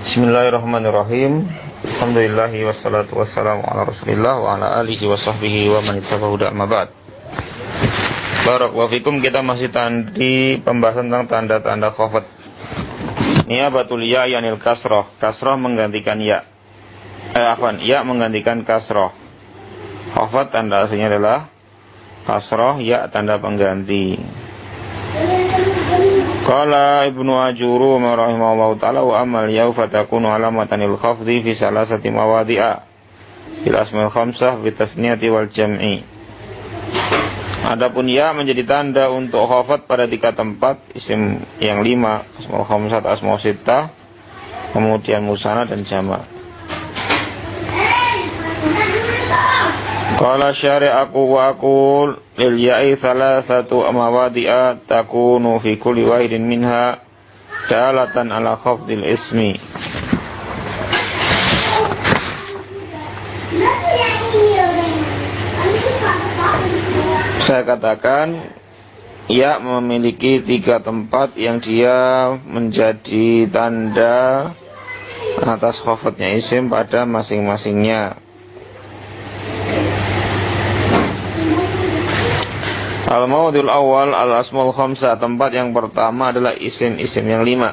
Bismillahirrahmanirrahim. Alhamdulillahi wassalatu wassalamu ala Rasulillah wa ala alihi wa sahbihi wa man ittaba'a huda amma ba'd. Barakallahu fikum, kita masih di pembahasan tentang tanda-tanda khafat. Niyabatul ya yanil kasrah. Kasrah menggantikan ya. Ya menggantikan kasrah. Khafat tanda aslinya adalah kasrah, ya tanda pengganti. Qala Ibnu Ajurum rahimahullahu ta'ala wa amal yaw fatakunu alamatanil khafdi fi salasati mawadi'a fil asmil khamsah bi tasniyati wal jam'i. Adapun ya menjadi tanda untuk khafat pada 3 tempat, isim yang 5, asmaul khamsah, asmaul sittah, kemudian musanna dan jama'. Qala syari'aku wa aqul lil ya'i thalathatu mawadi'a takunu fi kulli wahidin minha dalatan ala khafdil ismi. Saya katakan ya memiliki 3 tempat yang dia menjadi tanda atas khafatnya isim pada masing-masingnya. Al-mawdul awal al-asmaul khamsah, tempat yang pertama adalah isim-isim yang 5.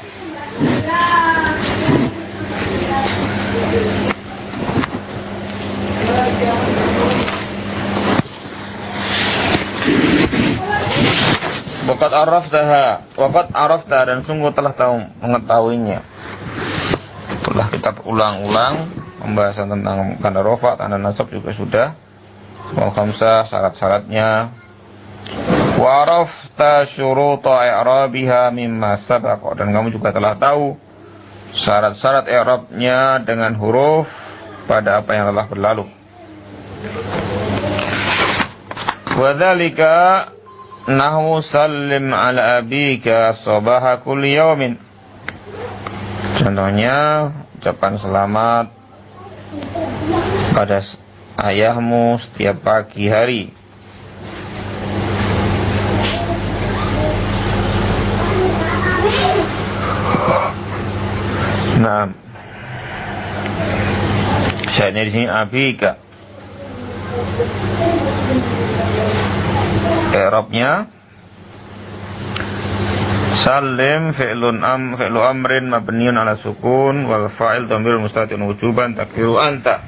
Waqad arafta dan sungguh telah tahu mengetahuinya. Telah kita ulang-ulang pembahasan tentang tanda rafa, tanda nasab juga sudah. Asmaul khamsah, syarat-syaratnya. Wa arafta syuruta i'rabiha mimma sabaqa, dan kamu juga telah tahu syarat-syarat i'rabnya dengan huruf pada apa yang telah berlalu. Wa dzalika nahwu sallim ala abika sabaha kulli yaumin. Contohnya ucapan selamat pada ayahmu setiap pagi hari. Nah, syaratnya di sini abika. I'rabnya salim fi'lu amrin mabniun ala sukun wal fa'il dhamirul mustatir wujuban takdiru anta.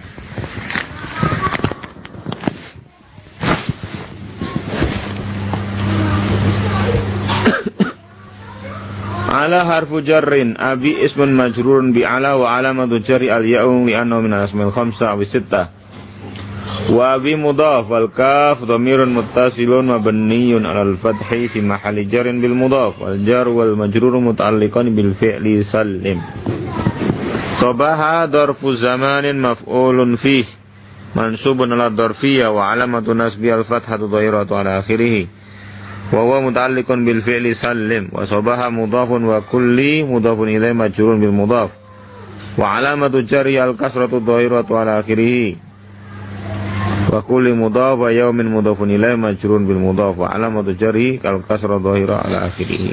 Ala harfu jarrin, abi ismun majrurun bi ala wa alamatu jarri al-ya'u li annahu min al-asmil khamsah aw sittah. Wa bi mudhaf wal kaf dhamirun muttasilun mabniyyun 'ala al-fathi fi mahalli jarrin bil mudhaf wal jar wal majrur muta'alliqan bil fi'li sallim. Sabaha darfu zamanin maf'ulun fih mansubun 'ala ad-darfiyya wa alamatu nasbi al-fathatu dhahiratu 'ala akhirih. Wa huwa muta'alliqun bil fi'li sallim wa sabaha mudhafun wa kulli mudhafun ilaihi majrurun bil mudhaf wa alamatu jarri al kasratu dhahiratu ala akhirih wa kulli mudhaf wa yawmin mudhafun ilaihi majrurun bil mudhaf wa alamatu jarri al kasratu dhahiratu ala akhirih.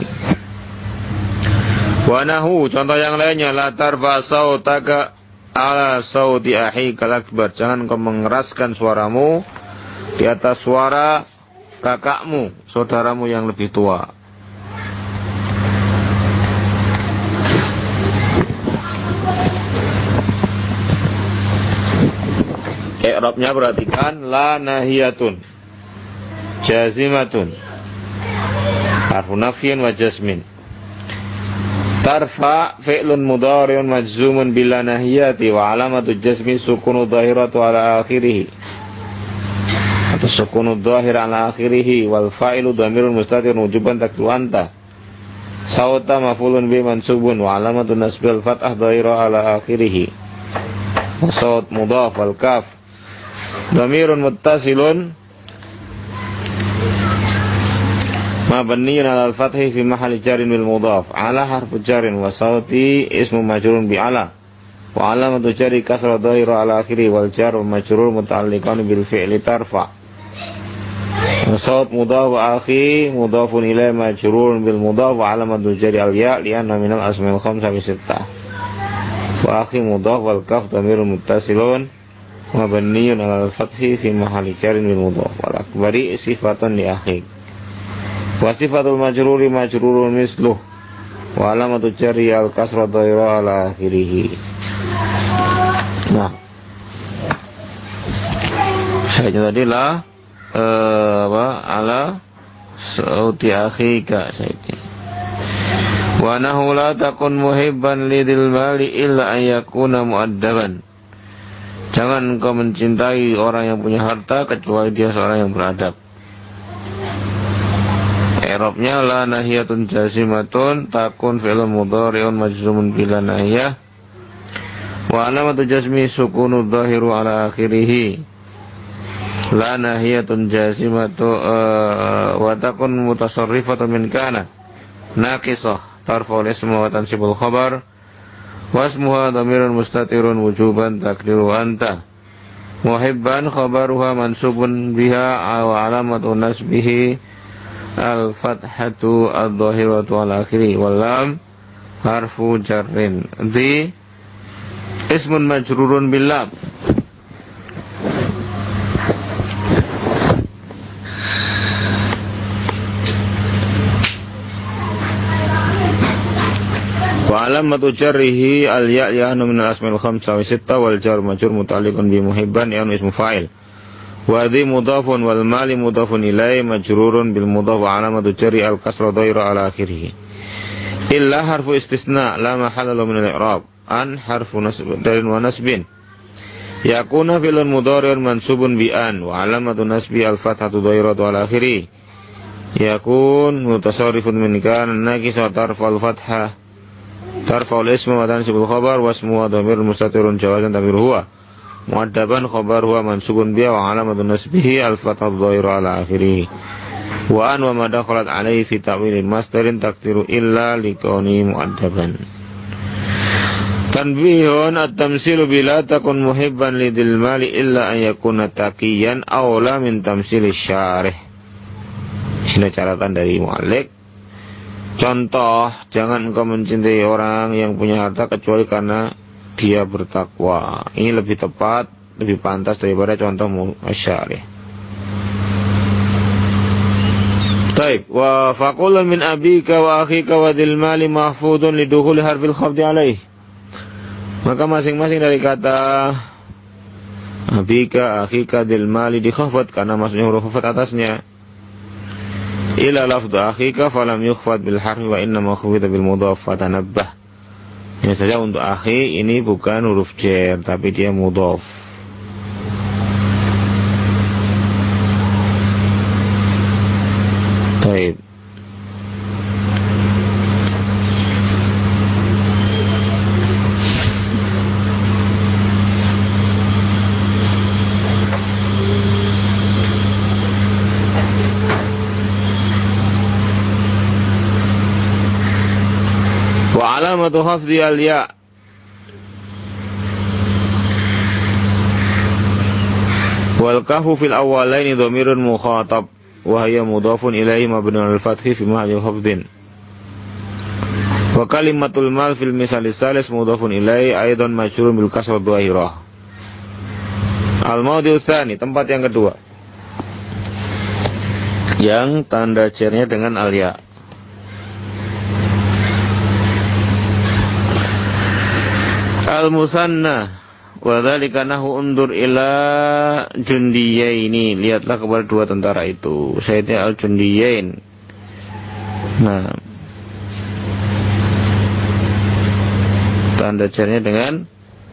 Wa nahu, contoh yang lainnya, la tarfa sautaka ala sauti ahikal akbar, jangan kau mengeraskan suaramu di atas suara kakakmu, saudaramu yang lebih tua. I'rabnya perhatikan, la nahiyatun jazimatun harfu nafyin wa jazmin. Tarfa fi'lun mudhari'un majzumun bila nahiyati wa alamatu jazmi sukunu dhahiratu ala akhirih. Sukunu dhahir ala akhirih wal fa'ilu dhamirun mustatir wujuban takdiru anta. Sauta maf'ulun bi mansubun wa alamatun nasbil fathah dhahira ala akhirih. Saut mudhaf wal kaf dhamirun muttasilun mabniyyun ala al-fathi fi mahalli jarin bil mudhaf ala harfu jarin wa sauti ismu majrurun bi ala wa alamatu jari kasra dhahira ala akhirih wal jar wal majrur muta'alliqan bil fi'li tarfa. Saut mudhaf wa akhi mudhafun ilaihi majrurun bil mudhaf wa alamatun jari al ya li'anna min al asmil khamsah bi sittah. Wa akhi mudhaf wal kaf dhamirun muttasilun mabniyun 'ala al-fathi fi mahalli jarrin bil mudhaf wal akbari sifatun li akhi. Wa sifatul majruri majrurun misluh wa alamatu jarri al-kasra dhaira ala akhirih. Nah, saya tadi lah ala sauti akhika saja. Wa nahu la takun muhibban lidil mali illa an yakuna muaddaban. Jangan engkau mencintai orang yang punya harta kecuali dia seorang yang beradab. I'rabnya la nahiyatun jazimatun takun fi'lun mudhari'un majzumun bila nahiyah. Wa alamatu jazmi sukunu dhahiru ala akhirih. La nahiyatun jazimatu wa takun mutasarrifatun min kana naqisah tarfa'ul isma wa tansibul khabar wasmuha dhamirun mustatirun wujuban takdiru anta muhibban khabaruha mansubun biha wa alamatu nasbihi al-fathatu adh-dhahiratu ala akhiri wal lam harfu jarrin di ismun majrurun bil lam. Wa alamatu jarrihi al-ya' ya'nu min al-asma'il khamsa wa sitta wal jar majrur muta'alliqun bi muhibban ya'nu ismu fa'il. Wa dhi mudhafun wal mali mudhafun ilaihi majrurun bil mudhaf wa alamatu jarri al-kasra dhaira ala akhirih. Illa harfu istisna la mahalla lahu min al-i'rab. An harfu nasbin wa nasbin. Yakuna fi'lun mudhari'un mansubun bi an wa alamatu nasbi al-fathatu dhairatu ala akhirih. Yakun mutasarrifun min kana naqisa tarfa'ul fathah tarfa'ul isma wa tansibul khabar wasmuhu dhamirun mustatirun jawazan takdiru huwa muaddaban khabaruhu mansubun biha wa alamatun nasbihi al-fathatu dhahiru ala akhirih wa an wa ma dakhalat alaihi fi ta'wilin masdarin takdiru illa liqauni muaddaban. Tanbihun at-tamsilu bila takun muhibban lidil mali illa an yakuna taqiyan awla min tamsili syarih. Ini catatan dari mu'allik. Contoh, jangan engkau mencintai orang yang punya harta kecuali karena dia bertakwa. Ini lebih tepat, lebih pantas daripada contoh musyarih. Taib, wa faqulun min abika wa akhika wa dil mali mahfudun lidukhuli harfil khafdi alaih. Maka masing-masing dari kata abika, akhika, dil mali dikhafat karena maksudnya huruf khafat atasnya. Ila lafdhu akhika falam yukhfad bil harfi wa inna ma khufida bil mudhaf fatanabbah. Ini saja untuk akhi ini bukan huruf jar tapi dia mudhaf. Baik. Alamatu hafdhi al-ya' wal kafu fil awwalaini dhamirun mukhatab wa hiya mudhafun ilaihi mabniun al-fathi fi mahalli hafdhin wa kalimatul mal fil misal salis mudhafun ilaihi aidan majrurun bil kasrah dhahirah. Al-mawdi'u tsani, tempat yang kedua yang tanda jarnya dengan al-ya'. Al-musanna wa dzalika nahu undur ila jundiyaini, lihatlah kepada dua tentara itu. Sayyidina al-jundiyain. Nah, tanda jarnya dengan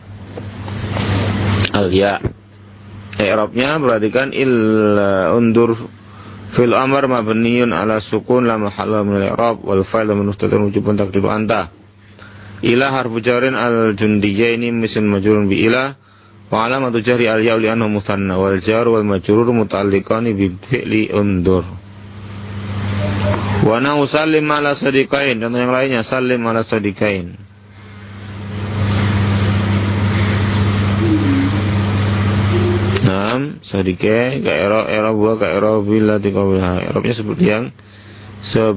al-ya. I'rabnya perhatikan illa undur fil amr mabniyun ala sukun la mahalla min al-i'rab wal fa'il mustatirun wujubun taqdiru anta. Ila harfu jarin al-jundiyaini misl majrurun bi ila wa alamatu jari al-ya' li annahu musanna wal jar wal majrur muta'alliqani bi fi'li undur. Wa na usallim ala sadiqain, dan yang lainnya sallim ala sadiqain. Naam, sadiqai ka era wa ka era bila tiqawilha. Arabnya seperti yang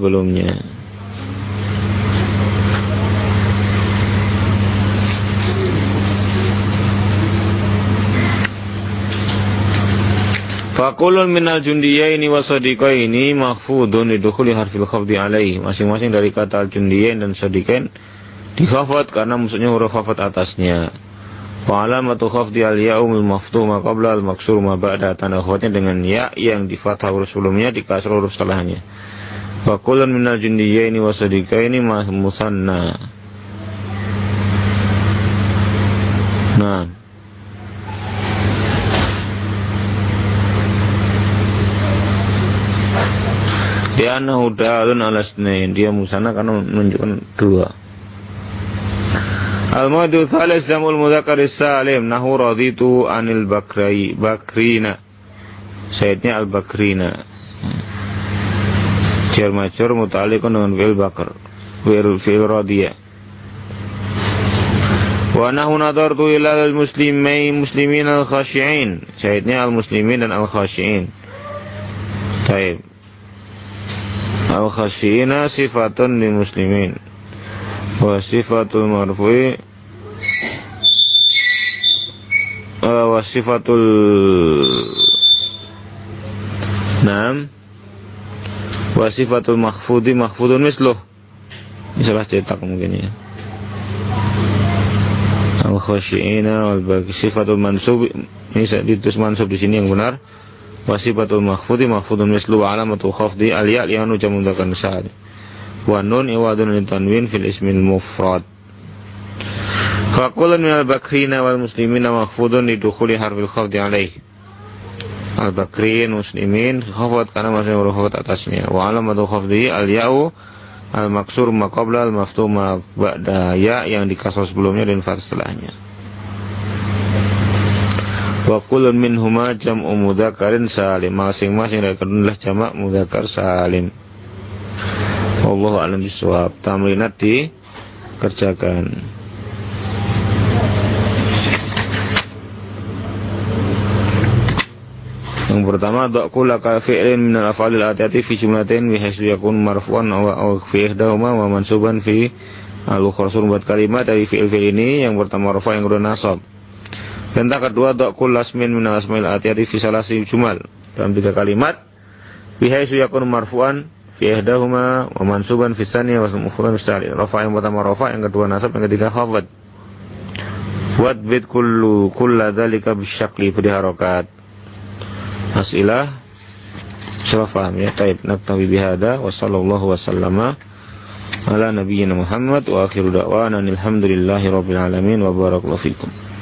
sebelumnya. Faqulun minal jundiyaini wa sadiqaini mahfudun lidukhuli harfil khafdi alaihi. Masing-masing dari kata al-jundiyain dan sadiqain dikhafat karena maksudnya huruf khafat atasnya. Wa alamatu khafdi al-ya'u mil maftuh ma qabla al-maksur ma ba'da. Tanda khafatnya dengan ya yang di fathah huruf sebelumnya, di kasrah huruf setelahnya. Faqulun minal jundiyaini wa sadiqaini musanna. Nah, dia nahudalun alasnain, dia musanna karena menunjukkan dua. Al-madu thalis jamul mudhakkaris salim nahu raditu anil bakrina. Sayyidnya al-bakrina. Jar majrur muta'alliqun dengan fi'il bakr. Fi'il radiyah. Wa nahu nadartu ila muslimin al-khashi'in. Sayyidnya al-muslimin dan al-khashi'in. Baik. Al-khashi'ina sifatun lil muslimin. Wa sifatul marfu'i wa sifatul Naam. Wa sifatul mahfudun misluh. Ini salah cetak mungkin ya. Al-khashi'ina wal baqi sifatul mansub, ini ditulis mansub di sini yang benar. Wa sifatul mahfudun mislu wa alamatul khafdi al-ya' li'annahu jamu mudzakkar salim. Wa nun iwadun lil tanwin fil ismil mufrad. Fa qulun minal bakrina wal muslimina mahfudun lidukhuli harfil khafdi alaihi. Al-bakrin muslimin khafat karena masih huruf khafat atasnya. Wa alamatul khafdi al-ya'u al-maksur ma qabla al-maftuh ma ba'da ya yang dikasrah sebelumnya dan fathah setelahnya. Wa kullun minhuma jam'u mudzakkarin salim. Masing-masing dari keduanya jamak mudzakkar salim. Wallahu a'lam bishawab. Tamrinat dikerjakan. Yang pertama, da'ku laka fi'lin min al-af'alil atiyati fi jumlatin bi haitsu yakun marfu'an aw fi ihdahuma wa mansuban fi al-ukhra. Buat kalimat dari fi'il ini yang pertama rafa yang kedua nasab. Perintah kedua, da'ku lasmin min al-asma'il atiyati fi salasi jumal. Dalam 3 kalimat bi haitsu yakun marfu'an fi ihdahuma wa mansuban fi tsaniyah wa maf'ulan fi rafa yang pertama rafa, yang kedua nasab, yang ketiga khafad. Wadbit kullu dzalika bisyaqli bi harakat. As'ilah salah paham ya. Taib naktabi bihada wa sallallahu wa sallama ala nabiyyina Muhammad wa akhiru da'wana alhamdulillahi rabbil alamin wa barakallahu fikum.